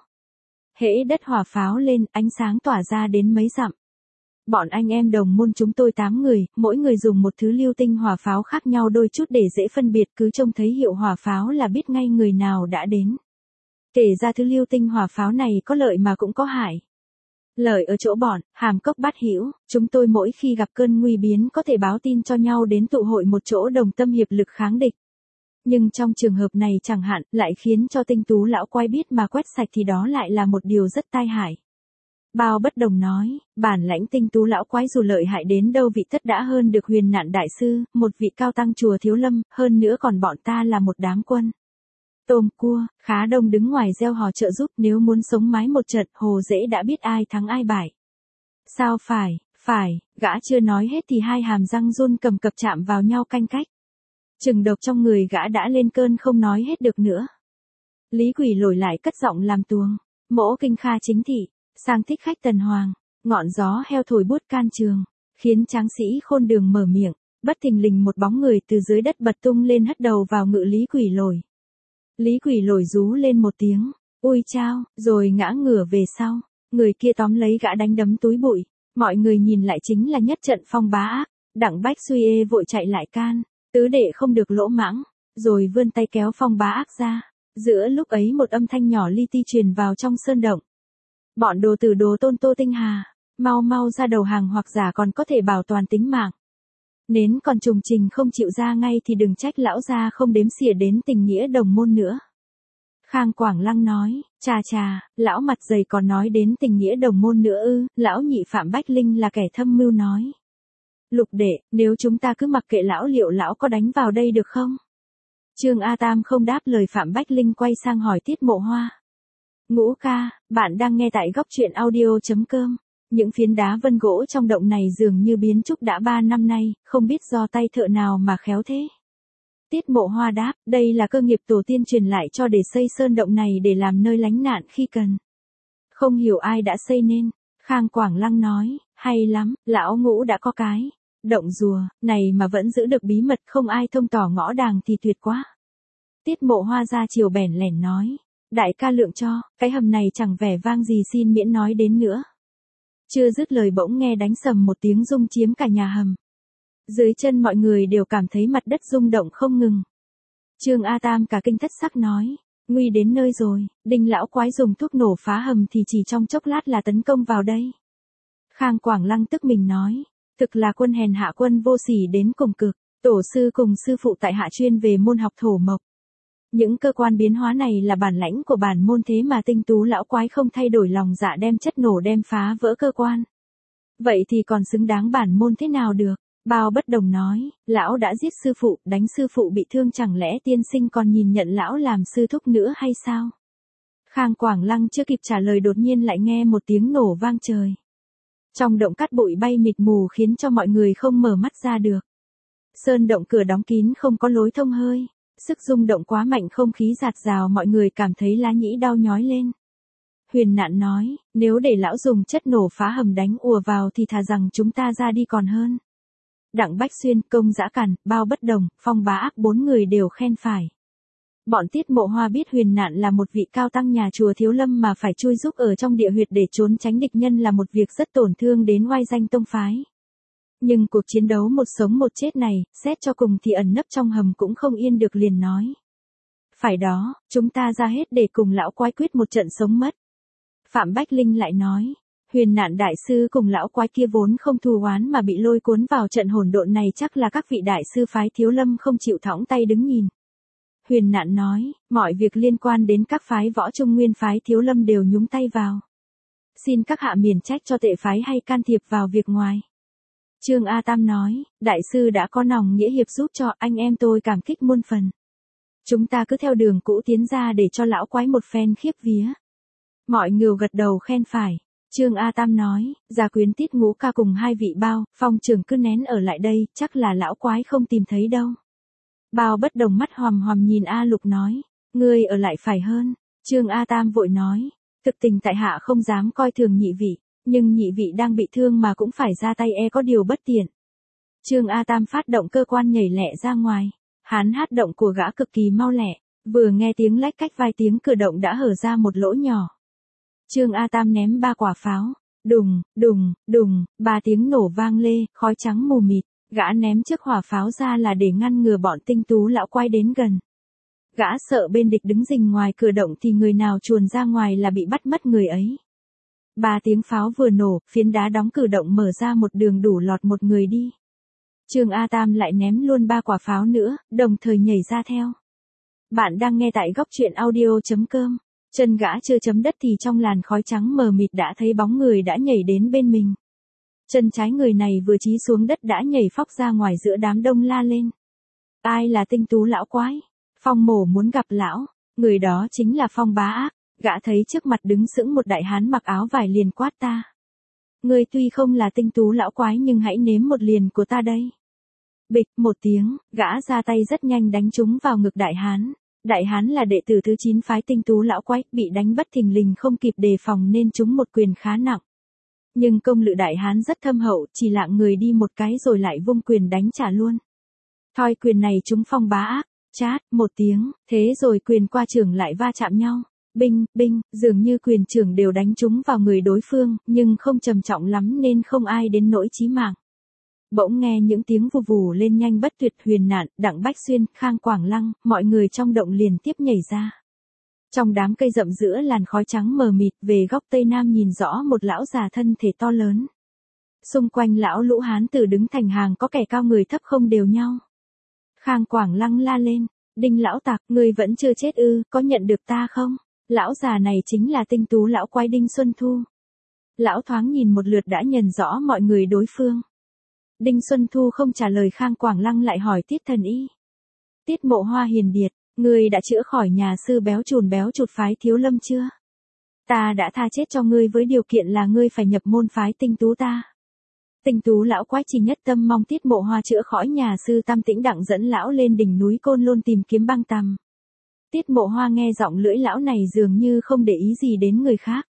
S1: Hễ đất hỏa pháo lên, ánh sáng tỏa ra đến mấy dặm. Bọn anh em đồng môn chúng tôi tám người, mỗi người dùng một thứ lưu tinh hỏa pháo khác nhau đôi chút để dễ phân biệt, cứ trông thấy hiệu hỏa pháo là biết ngay người nào đã đến. Kể ra thứ lưu tinh hỏa pháo này có lợi mà cũng có hại. Lợi ở chỗ bọn, Hàm Cốc Bát Hữu, chúng tôi mỗi khi gặp cơn nguy biến có thể báo tin cho nhau đến tụ hội một chỗ đồng tâm hiệp lực kháng địch. Nhưng trong trường hợp này chẳng hạn, lại khiến cho Tinh Tú lão quái biết mà quét sạch thì đó lại là một điều rất tai hại. Bao Bất Đồng nói, bản lãnh Tinh Tú lão quái dù lợi hại đến đâu vị tất đã hơn được Huyền Nạn đại sư, một vị cao tăng chùa Thiếu Lâm, hơn nữa còn bọn ta là một đám quân. Tôm cua, Khá Đông đứng ngoài gieo hò trợ giúp, nếu muốn sống mái một trận, Hồ Dễ đã biết ai thắng ai bại. Sao phải, phải, gã chưa nói hết thì hai hàm răng run cầm cập chạm vào nhau canh cách. Chừng độc trong người gã đã lên cơn không nói hết được nữa. Lý Quỷ Lồi lại cất giọng làm tuồng, mỗ kinh kha chính thị, sang thích khách tần hoàng, ngọn gió heo thổi buốt can trường, khiến tráng sĩ khôn đường mở miệng, bất thình lình một bóng người từ dưới đất bật tung lên hất đầu vào ngự Lý Quỷ Lồi. Lý Quỷ Lồi rú lên một tiếng, ui chao, rồi ngã ngửa về sau, người kia tóm lấy gã đánh đấm túi bụi, mọi người nhìn lại chính là nhất trận phong bá ác, Đặng Bách Xuy ê vội chạy lại can, tứ đệ không được lỗ mãng, rồi vươn tay kéo phong bá ác ra, giữa lúc ấy một âm thanh nhỏ li ti truyền vào trong sơn động. Bọn đồ tử đồ tôn Tô Tinh Hà, mau mau ra đầu hàng hoặc giả còn có thể bảo toàn tính mạng. Nến còn trùng trình không chịu ra ngay thì đừng trách lão gia không đếm xỉa đến tình nghĩa đồng môn nữa. Khang Quảng Lăng nói, chà chà, lão mặt dày còn nói đến tình nghĩa đồng môn nữa ư, lão nhị Phạm Bách Linh là kẻ thâm mưu nói. Lục đệ, nếu chúng ta cứ mặc kệ lão liệu lão có đánh vào đây được không? Trương A Tam không đáp lời Phạm Bách Linh quay sang hỏi Tiết Mộ Hoa. Ngũ ca, bạn đang nghe tại góc truyện audio.com. Những phiến đá vân gỗ trong động này dường như biến trúc đã ba năm nay, không biết do tay thợ nào mà khéo thế. Tiết Mộ Hoa đáp, đây là cơ nghiệp tổ tiên truyền lại cho để xây sơn động này để làm nơi lánh nạn khi cần. Không hiểu ai đã xây nên. Khang Quảng Lăng nói, hay lắm, lão Ngũ đã có cái động rùa này mà vẫn giữ được bí mật, không ai thông tỏ ngõ đàng thì tuyệt quá. Tiết Mộ Hoa ra chiều bèn lẻn nói, đại ca lượng cho, cái hầm này chẳng vẻ vang gì xin miễn nói đến nữa. Chưa dứt lời bỗng nghe đánh sầm một tiếng rung chiếm cả nhà hầm. Dưới chân mọi người đều cảm thấy mặt đất rung động không ngừng. Trương A Tam cả kinh thất sắc nói, nguy đến nơi rồi, Đinh lão quái dùng thuốc nổ phá hầm thì chỉ trong chốc lát là tấn công vào đây. Khang Quảng Lăng tức mình nói, thực là quân hèn hạ quân vô sỉ đến cùng cực, tổ sư cùng sư phụ tại hạ chuyên về môn học thổ mộc. Những cơ quan biến hóa này là bản lãnh của bản môn, thế mà Tinh Tú lão quái không thay đổi lòng dạ đem chất nổ đem phá vỡ cơ quan. Vậy thì còn xứng đáng bản môn thế nào được? Bao Bất Đồng nói, lão đã giết sư phụ, đánh sư phụ bị thương, chẳng lẽ tiên sinh còn nhìn nhận lão làm sư thúc nữa hay sao? Khang Quảng Lăng chưa kịp trả lời đột nhiên lại nghe một tiếng nổ vang trời. Trong động cát bụi bay mịt mù khiến cho mọi người không mở mắt ra được. Sơn động cửa đóng kín không có lối thông hơi. Sức rung động quá mạnh, không khí rạt rào, mọi người cảm thấy lá nhĩ đau nhói lên. Huyền Nạn nói, nếu để lão dùng chất nổ phá hầm đánh ùa vào thì thà rằng chúng ta ra đi còn hơn. Đặng Bách Xuyên, Công Dã Cằn, Bao Bất Đồng, Phong Bá Ác bốn người đều khen phải. Bọn Tiết Mộ Hoa biết Huyền Nạn là một vị cao tăng nhà chùa Thiếu Lâm mà phải chui giúp ở trong địa huyệt để trốn tránh địch nhân là một việc rất tổn thương đến oai danh tông phái. Nhưng cuộc chiến đấu một sống một chết này, xét cho cùng thì ẩn nấp trong hầm cũng không yên được, liền nói. Phải đó, chúng ta ra hết để cùng lão quái quyết một trận sống mất. Phạm Bách Linh lại nói, Huyền Nạn đại sư cùng lão quái kia vốn không thù oán mà bị lôi cuốn vào trận hỗn độn này, chắc là các vị đại sư phái Thiếu Lâm không chịu thõng tay đứng nhìn. Huyền Nạn nói, mọi việc liên quan đến các phái võ Trung Nguyên phái Thiếu Lâm đều nhúng tay vào. Xin các hạ miền trách cho tệ phái hay can thiệp vào việc ngoài. Trương A Tam nói, đại sư đã có lòng nghĩa hiệp giúp cho, anh em tôi cảm kích muôn phần. Chúng ta cứ theo đường cũ tiến ra để cho lão quái một phen khiếp vía. Mọi người gật đầu khen phải. Trương A Tam nói, Gia Quyến Tiết Ngũ ca cùng hai vị Bao, Phong trưởng cứ nén ở lại đây, chắc là lão quái không tìm thấy đâu. Bao Bất Đồng mắt hòm hòm nhìn A Lục nói, ngươi ở lại phải hơn. Trương A Tam vội nói, thực tình tại hạ không dám coi thường nhị vị. Nhưng nhị vị đang bị thương mà cũng phải ra tay, e có điều bất tiện. Trương A Tam phát động cơ quan nhảy lẹ ra ngoài. Hắn hát động của gã cực kỳ mau lẹ, vừa nghe tiếng lách cách vài tiếng cửa động đã hở ra một lỗ nhỏ. Trương A Tam ném ba quả pháo, đùng, đùng, đùng, ba tiếng nổ vang lê, khói trắng mù mịt, gã ném chiếc hỏa pháo ra là để ngăn ngừa bọn tinh tú lão quái đến gần. Gã sợ bên địch đứng rình ngoài cửa động thì người nào chuồn ra ngoài là bị bắt mất người ấy. Ba tiếng pháo vừa nổ, phiến đá đóng cửa động mở ra một đường đủ lọt một người đi. Trương A Tam lại ném luôn ba quả pháo nữa, đồng thời nhảy ra theo. Bạn đang nghe tại góc truyện audio.com. Chân gã chưa chấm đất thì trong làn khói trắng mờ mịt đã thấy bóng người đã nhảy đến bên mình. Chân trái người này vừa chí xuống đất đã nhảy phóc ra ngoài giữa đám đông la lên. Ai là tinh tú lão quái? Phong mổ muốn gặp lão. Người đó chính là Phong Bá Ác. Gã thấy trước mặt đứng sững một đại hán mặc áo vải liền quát ta. Ngươi tuy không là tinh tú lão quái nhưng hãy nếm một liền của ta đây. Bịch một tiếng, gã ra tay rất nhanh đánh trúng vào ngực đại hán. Đại hán là đệ tử thứ chín phái tinh tú lão quái, bị đánh bất thình lình không kịp đề phòng nên trúng một quyền khá nặng. Nhưng công lự đại hán rất thâm hậu, chỉ lạng người đi một cái rồi lại vung quyền đánh trả luôn. Thoi quyền này trúng Phong Bá Ác, chát, một tiếng, thế rồi quyền qua trưởng lại va chạm nhau. Binh, binh, dường như quyền trưởng đều đánh trúng vào người đối phương, nhưng không trầm trọng lắm nên không ai đến nỗi chí mạng. Bỗng nghe những tiếng vù vù lên nhanh bất tuyệt, Huyền Nạn, Đặng Bách Xuyên, Khang Quảng Lăng, mọi người trong động liền tiếp nhảy ra. Trong đám cây rậm giữa làn khói trắng mờ mịt, về góc tây nam nhìn rõ một lão già thân thể to lớn. Xung quanh lão lũ hán tử đứng thành hàng, có kẻ cao người thấp không đều nhau. Khang Quảng Lăng la lên, Đinh lão tặc, ngươi vẫn chưa chết ư, có nhận được ta không? Lão già này chính là tinh tú lão quái Đinh Xuân Thu. Lão thoáng nhìn một lượt đã nhận rõ mọi người đối phương. Đinh Xuân Thu không trả lời, Khang Quảng Lăng lại hỏi Tiết Thần Y. Tiết Mộ Hoa hiền điệt, ngươi đã chữa khỏi nhà sư béo chùn béo chụt phái Thiếu Lâm chưa? Ta đã tha chết cho ngươi với điều kiện là ngươi phải nhập môn phái tinh tú ta. Tinh tú lão quái chỉ nhất tâm mong Tiết Mộ Hoa chữa khỏi nhà sư Tam Tĩnh Đặng dẫn lão lên đỉnh núi Côn Lôn tìm kiếm băng tằm. Tiết Mộ Hoa nghe giọng lưỡi lão này dường như không để ý gì đến người khác.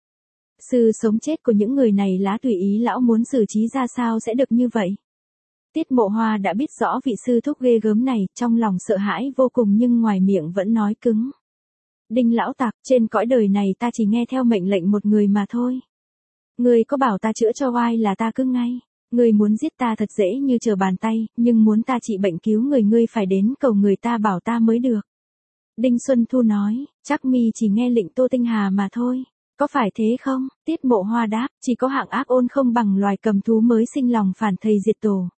S1: Sự sống chết của những người này lá tùy ý lão muốn xử trí ra sao sẽ được như vậy. Tiết Mộ Hoa đã biết rõ vị sư thúc ghê gớm này, trong lòng sợ hãi vô cùng nhưng ngoài miệng vẫn nói cứng. Đinh lão tặc, trên cõi đời này ta chỉ nghe theo mệnh lệnh một người mà thôi. Ngươi có bảo ta chữa cho oai là ta cứ ngay. Ngươi muốn giết ta thật dễ như trở bàn tay, nhưng muốn ta trị bệnh cứu người ngươi phải đến cầu người ta bảo ta mới được. Đinh Xuân Thu nói, chắc mi chỉ nghe lệnh Tô Tinh Hà mà thôi. Có phải thế không? Tiết Mộ Hoa đáp, chỉ có hạng ác ôn không bằng loài cầm thú mới sinh lòng phản thầy diệt tổ.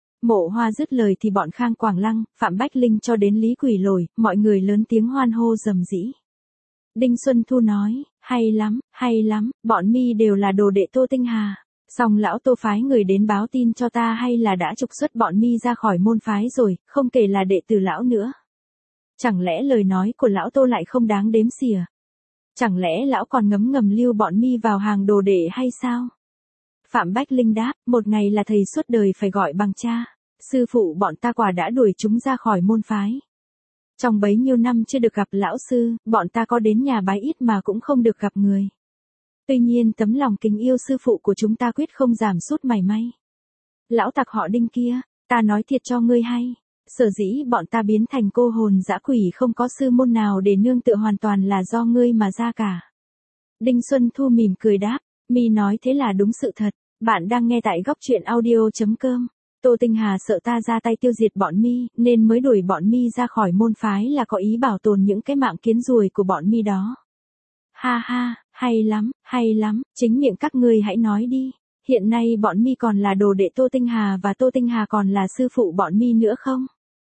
S1: Mộ Hoa dứt lời thì bọn Khang Quảng Lăng, Phạm Bách Linh cho đến Lý Quỷ Lồi, mọi người lớn tiếng hoan hô rầm rĩ. Đinh Xuân Thu nói, hay lắm, hay lắm, bọn mi đều là đồ đệ Tô Tinh Hà. Xong lão Tô phái người đến báo tin cho ta hay là đã trục xuất bọn mi ra khỏi môn phái rồi, không kể là đệ tử lão nữa. Chẳng lẽ lời nói của lão Tô lại không đáng đếm xỉa? Chẳng lẽ lão còn ngấm ngầm lưu bọn mi vào hàng đồ đệ hay sao? Phạm Bách Linh đáp, một ngày là thầy suốt đời phải gọi bằng cha. Sư phụ bọn ta quả đã đuổi chúng ra khỏi môn phái. Trong bấy nhiêu năm chưa được gặp lão sư, bọn ta có đến nhà bái ít mà cũng không được gặp người. Tuy nhiên tấm lòng kính yêu sư phụ của chúng ta quyết không giảm sút mảy may. Lão tặc họ Đinh kia, ta nói thiệt cho ngươi hay. Sở dĩ bọn ta biến thành cô hồn dã quỷ không có sư môn nào để nương tựa hoàn toàn là do ngươi mà ra cả. Đinh Xuân Thu mỉm cười đáp, mi nói thế là đúng sự thật. Bạn đang nghe tại góc truyện audio.com. Tô Tinh Hà sợ ta ra tay tiêu diệt bọn mi, nên mới đuổi bọn mi ra khỏi môn phái là có ý bảo tồn những cái mạng kiến ruồi của bọn mi đó. Ha ha, hay lắm, hay lắm, chính miệng các ngươi hãy nói đi. Hiện nay bọn mi còn là đồ đệ Tô Tinh Hà và Tô Tinh Hà còn là sư phụ bọn mi nữa không?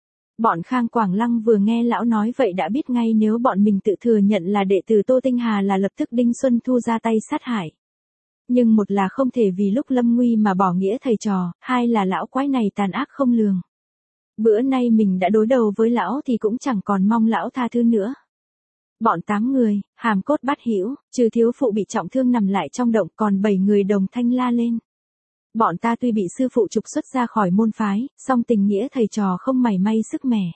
S1: Bọn Khang Quảng Lăng vừa nghe lão nói vậy đã biết ngay nếu bọn mình tự thừa nhận là đệ tử Tô Tinh Hà là lập tức Đinh Xuân Thu ra tay sát hại. Nhưng một là không thể vì lúc lâm nguy mà bỏ nghĩa thầy trò, hai là lão quái này tàn ác không lường. Bữa nay mình đã đối đầu với lão thì cũng chẳng còn mong lão tha thứ nữa. Bọn tám người, hàm cốt bát hữu, trừ thiếu phụ bị trọng thương nằm lại trong động còn bảy người đồng thanh la lên. Bọn ta tuy bị sư phụ trục xuất ra khỏi môn phái, song tình nghĩa thầy trò không mảy may sức mẻ.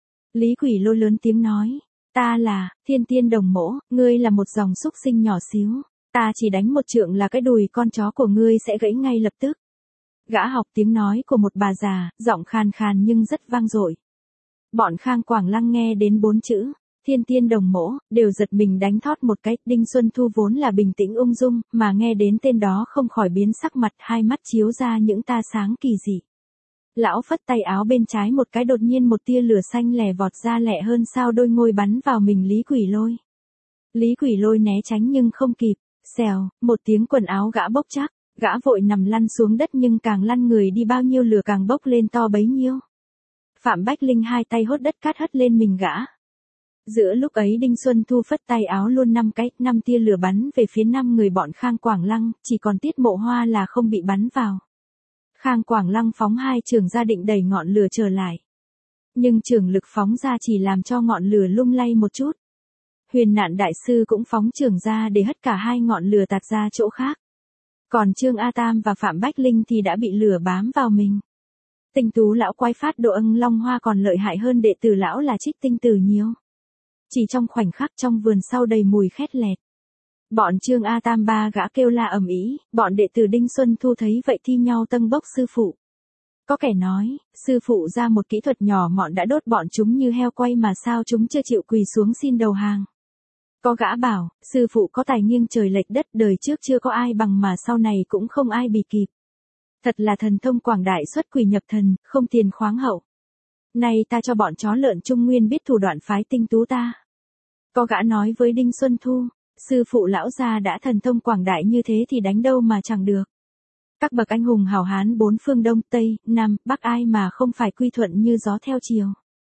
S1: Lý Quỷ Lôi lớn tiếng nói, ta là, Thiên Tiên Đồng Mỗ, ngươi là một dòng súc sinh nhỏ xíu. Ta chỉ đánh một trượng là cái đùi con chó của ngươi sẽ gãy ngay lập tức. Gã học tiếng nói của một bà già, giọng khàn khàn nhưng rất vang dội. Bọn Khang Quảng Lăng nghe đến bốn chữ thiên tiên đồng mỗ, đều giật mình đánh thót một cái. Đinh Xuân Thu vốn là bình tĩnh ung dung, mà nghe đến tên đó không khỏi biến sắc mặt, hai mắt chiếu ra những tia sáng kỳ dị. Lão phất tay áo bên trái một cái, đột nhiên một tia lửa xanh lẻ vọt ra lẹ hơn sao đôi ngôi bắn vào mình Lý Quỷ Lôi. Lý Quỷ Lôi né tránh nhưng không kịp, xèo, một tiếng quần áo gã bốc chắc, gã vội nằm lăn xuống đất nhưng càng lăn người đi bao nhiêu lửa càng bốc lên to bấy nhiêu. Phạm Bách Linh hai tay hốt đất cát hất lên mình gã. Giữa lúc ấy Đinh Xuân Thu phất tay áo luôn năm cái, năm tia lửa bắn về phía năm người bọn Khang Quảng Lăng, chỉ còn Tiết Mộ Hoa là không bị bắn vào. Khang Quảng Lăng phóng hai chưởng ra định đẩy ngọn lửa trở lại. Nhưng chưởng lực phóng ra chỉ làm cho ngọn lửa lung lay một chút. Huyền Nạn đại sư cũng phóng chưởng ra để hất cả hai ngọn lửa tạt ra chỗ khác. Còn Trương A Tam và Phạm Bách Linh thì đã bị lửa bám vào mình. Tinh Tú lão quái phát độ ân long hoa còn lợi hại hơn đệ tử lão là Trích Tinh Tử nhiều. Chỉ trong khoảnh khắc trong vườn sau đầy mùi khét lẹt. Bọn Trương A Tam ba gã kêu la ầm ĩ, bọn đệ tử Đinh Xuân Thu thấy vậy thi nhau tâng bốc sư phụ. Có kẻ nói, sư phụ ra một kỹ thuật nhỏ mọn đã đốt bọn chúng như heo quay mà sao chúng chưa chịu quỳ xuống xin đầu hàng. Có gã bảo, sư phụ có tài nghiêng trời lệch đất, đời trước chưa có ai bằng mà sau này cũng không ai bì kịp. Thật là thần thông quảng đại xuất quỷ nhập thần, không tiền khoáng hậu. Nay ta cho bọn chó lợn Trung Nguyên biết thủ đoạn phái Tinh Tú ta. Có gã nói với Đinh Xuân Thu, sư phụ lão gia đã thần thông quảng đại như thế thì đánh đâu mà chẳng được. Các bậc anh hùng hào hán bốn phương Đông, Tây, Nam, Bắc ai mà không phải quy thuận như gió theo chiều.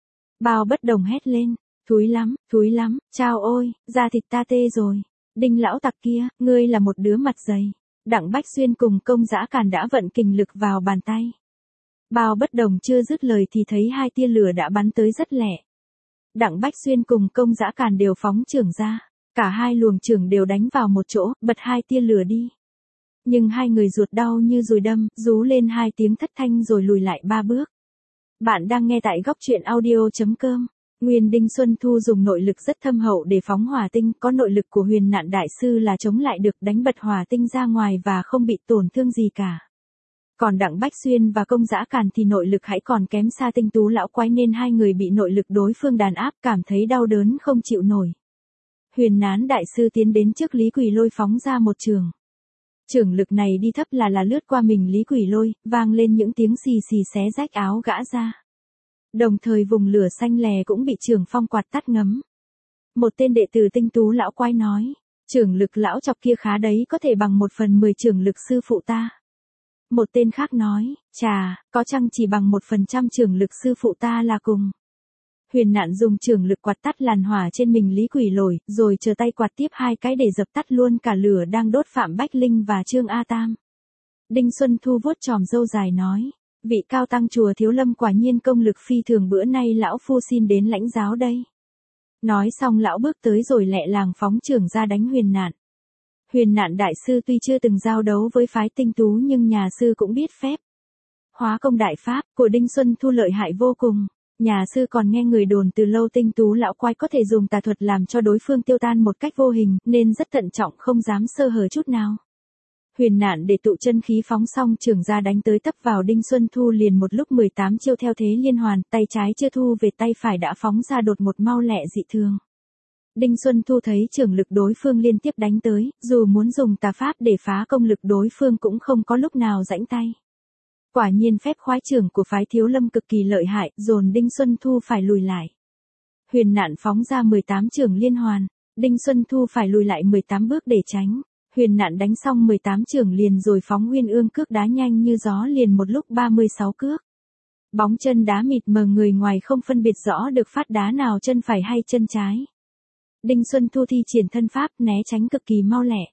S1: Bao Bất Đồng hét lên, thúi lắm, thúi lắm, chao ôi, da thịt ta tê rồi. Đinh lão tặc kia, ngươi là một đứa mặt dày. Đặng Bách Xuyên cùng Công Dã Càn đã vận kình lực vào bàn tay. Bao Bất Đồng chưa dứt lời thì thấy hai tia lửa đã bắn tới rất lẹ. Đặng Bách Xuyên cùng Công Dã Càn đều phóng chưởng ra, cả hai luồng chưởng đều đánh vào một chỗ, bật hai tia lửa đi. Nhưng hai người ruột đau như dùi đâm, rú lên hai tiếng thất thanh rồi lùi lại ba bước. Bạn đang nghe tại góc truyện audio chấm com. Nguyên Đinh Xuân Thu dùng nội lực rất thâm hậu để phóng hỏa tinh, có nội lực của Huyền Nạn đại sư là chống lại được, đánh bật hỏa tinh ra ngoài và không bị tổn thương gì cả. Còn Đặng Bách Xuyên và Công Dã Càn thì nội lực hãy còn kém xa Tinh Tú lão quái nên hai người bị nội lực đối phương đàn áp, cảm thấy đau đớn không chịu nổi. Huyền Nán đại sư tiến đến trước Lý Quỷ Lôi phóng ra một chưởng. Chưởng lực này đi thấp là là lướt qua mình Lý Quỷ Lôi, vang lên những tiếng xì xì xé rách áo gã ra. Đồng thời vùng lửa xanh lè cũng bị chưởng phong quạt tắt ngấm. Một tên đệ tử Tinh Tú lão quái nói, chưởng lực lão chọc kia khá đấy, có thể bằng một phần mười chưởng lực sư phụ ta. Một tên khác nói, chà, có chăng chỉ bằng một phần trăm chưởng lực sư phụ ta là cùng. Huyền Nạn dùng chưởng lực quạt tắt làn hỏa trên mình Lý Quỷ Lôi, rồi chờ tay quạt tiếp hai cái để dập tắt luôn cả lửa đang đốt Phạm Bách Linh và Trương A Tam. Đinh Xuân Thu vuốt chòm râu dài nói, vị cao tăng chùa Thiếu Lâm quả nhiên công lực phi thường, bữa nay lão phu xin đến lãnh giáo đây. Nói xong lão bước tới rồi lẹ làng phóng chưởng ra đánh Huyền Nạn. Huyền Nạn đại sư tuy chưa từng giao đấu với phái Tinh Tú nhưng nhà sư cũng biết phép. Hóa công đại pháp của Đinh Xuân Thu lợi hại vô cùng. Nhà sư còn nghe người đồn từ lâu Tinh Tú lão quái có thể dùng tà thuật làm cho đối phương tiêu tan một cách vô hình, nên rất thận trọng không dám sơ hở chút nào. Huyền Nạn để tụ chân khí phóng xong chưởng ra đánh tới tấp vào Đinh Xuân Thu liền một lúc mười tám chiêu theo thế liên hoàn, tay trái chưa thu về tay phải đã phóng ra đột một mau lẹ dị thường. Đinh Xuân Thu thấy chưởng lực đối phương liên tiếp đánh tới, dù muốn dùng tà pháp để phá công lực đối phương cũng không có lúc nào rãnh tay. Quả nhiên phép khoái chưởng của phái Thiếu Lâm cực kỳ lợi hại, dồn Đinh Xuân Thu phải lùi lại. Huyền Nạn phóng ra mười tám chưởng liên hoàn, Đinh Xuân Thu phải lùi lại mười tám bước để tránh. Huyền Nạn đánh xong mười tám chưởng liền rồi phóng Nguyên Ương cước đá nhanh như gió liền một lúc ba mươi sáu cước. Bóng chân đá mịt mờ, người ngoài không phân biệt rõ được phát đá nào chân phải hay chân trái. Đinh Xuân Thu thi triển thân pháp né tránh cực kỳ mau lẹ.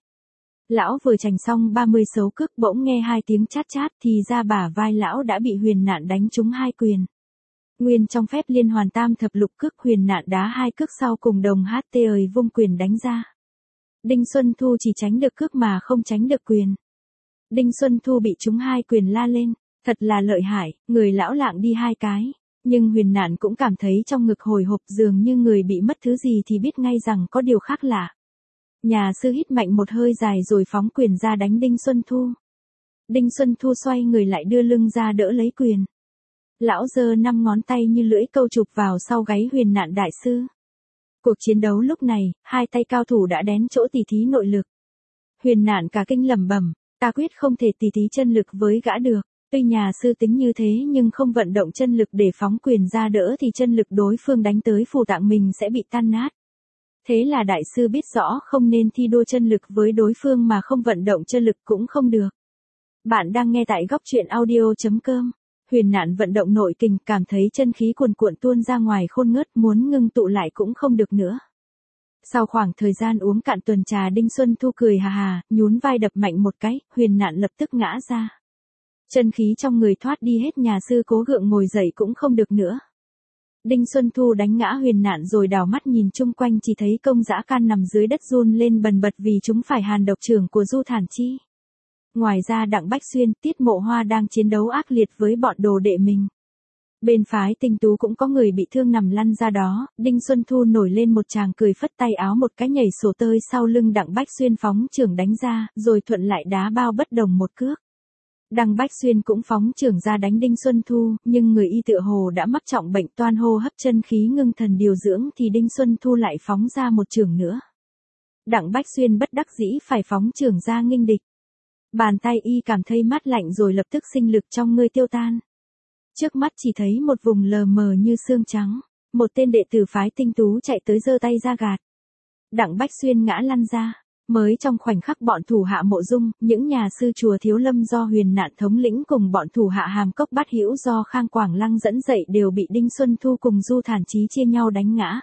S1: Lão vừa chành xong ba mươi sáu cước bỗng nghe hai tiếng chát chát thì ra bả vai lão đã bị Huyền Nạn đánh trúng hai quyền. Nguyên trong phép liên hoàn tam thập lục cước, Huyền Nạn đá hai cước sau cùng đồng hát tê ời vung quyền đánh ra. Đinh Xuân Thu chỉ tránh được cước mà không tránh được quyền. Đinh Xuân Thu bị trúng hai quyền la lên, thật là lợi hại, người lão lạng đi hai cái. Nhưng Huyền Nạn cũng cảm thấy trong ngực hồi hộp, dường như người bị mất thứ gì thì biết ngay rằng có điều khác lạ. Nhà sư hít mạnh một hơi dài rồi phóng quyền ra đánh Đinh Xuân Thu. Đinh Xuân Thu xoay người lại đưa lưng ra đỡ lấy quyền. Lão giơ năm ngón tay như lưỡi câu chụp vào sau gáy Huyền Nạn đại sư. Cuộc chiến đấu lúc này, hai tay cao thủ đã đến chỗ tỉ thí nội lực. Huyền Nạn cả kinh lẩm bẩm, ta quyết không thể tỉ thí chân lực với gã được. Tuy nhà sư tính như thế nhưng không vận động chân lực để phóng quyền ra đỡ thì chân lực đối phương đánh tới phù tạng mình sẽ bị tan nát. Thế là đại sư biết rõ không nên thi đua chân lực với đối phương mà không vận động chân lực cũng không được. Bạn đang nghe tại góc truyện audio chấm com. Huyền Nạn vận động nội kình, cảm thấy chân khí cuồn cuộn tuôn ra ngoài khôn ngớt, muốn ngưng tụ lại cũng không được nữa. Sau khoảng thời gian uống cạn tuần trà, Đinh Xuân Thu cười hà hà, nhún vai đập mạnh một cái, Huyền Nạn lập tức ngã ra. Chân khí trong người thoát đi hết, nhà sư cố gượng ngồi dậy cũng không được nữa. Đinh Xuân Thu đánh ngã Huyền Nạn rồi đảo mắt nhìn chung quanh, chỉ thấy Công Dã Can nằm dưới đất run lên bần bật vì chúng phải hàn độc trưởng của Du Thản Chi. Ngoài ra Đặng Bách Xuyên, Tiết Mộ Hoa đang chiến đấu ác liệt với bọn đồ đệ mình. Bên phái Tinh Tú cũng có người bị thương nằm lăn ra đó. Đinh Xuân Thu nổi lên một tràng cười, phất tay áo một cái nhảy sổ tơi sau lưng Đặng Bách Xuyên phóng chưởng đánh ra, rồi thuận lại đá bao bất đồng một cước. Đặng Bách Xuyên cũng phóng chưởng ra đánh Đinh Xuân Thu, nhưng người y tựa hồ đã mắc trọng bệnh toan hô hấp, chân khí ngưng thần điều dưỡng thì Đinh Xuân Thu lại phóng ra một chưởng nữa. Đặng Bách Xuyên bất đắc dĩ phải phóng chưởng ra nghênh địch. Bàn tay y cảm thấy mát lạnh rồi lập tức sinh lực trong người tiêu tan. Trước mắt chỉ thấy một vùng lờ mờ như xương trắng. Một tên đệ tử phái Tinh Tú chạy tới giơ tay ra gạt. Đặng Bách Xuyên ngã lăn ra. Mới trong khoảnh khắc bọn thủ hạ Mộ Dung, những nhà sư chùa Thiếu Lâm do Huyền Nạn thống lĩnh cùng bọn thủ hạ Hàm Cốc Bát Hữu do Khang Quảng Lăng dẫn dậy đều bị Đinh Xuân Thu cùng Du Thản Chí chia nhau đánh ngã.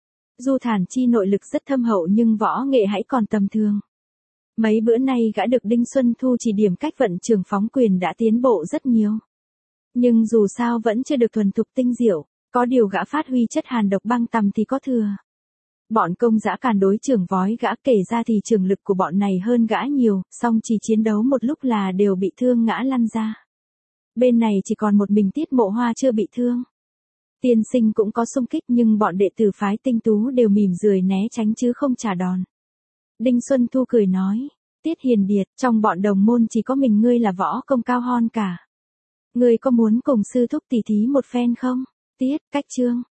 S1: Du Thản Chi nội lực rất thâm hậu nhưng võ nghệ hãy còn tầm thường. Mấy bữa nay gã được Đinh Xuân Thu chỉ điểm cách vận trường phóng quyền đã tiến bộ rất nhiều. Nhưng dù sao vẫn chưa được thuần thục tinh diệu, có điều gã phát huy chất hàn độc băng tầm thì có thừa. Bọn Công Dã Càn đối trưởng vói gã, kể ra thì trường lực của bọn này hơn gã nhiều, song chỉ chiến đấu một lúc là đều bị thương ngã lăn ra. Bên này chỉ còn một mình Tiết Mộ Hoa chưa bị thương. Tiên sinh cũng có xung kích nhưng bọn đệ tử phái Tinh Tú đều mỉm rười né tránh chứ không trả đòn. Đinh Xuân Thu cười nói, Tiết Hiền Điệt, trong bọn đồng môn chỉ có mình ngươi là võ công cao hon cả. Ngươi có muốn cùng sư thúc tỉ thí một phen không? Tiết, cách chương.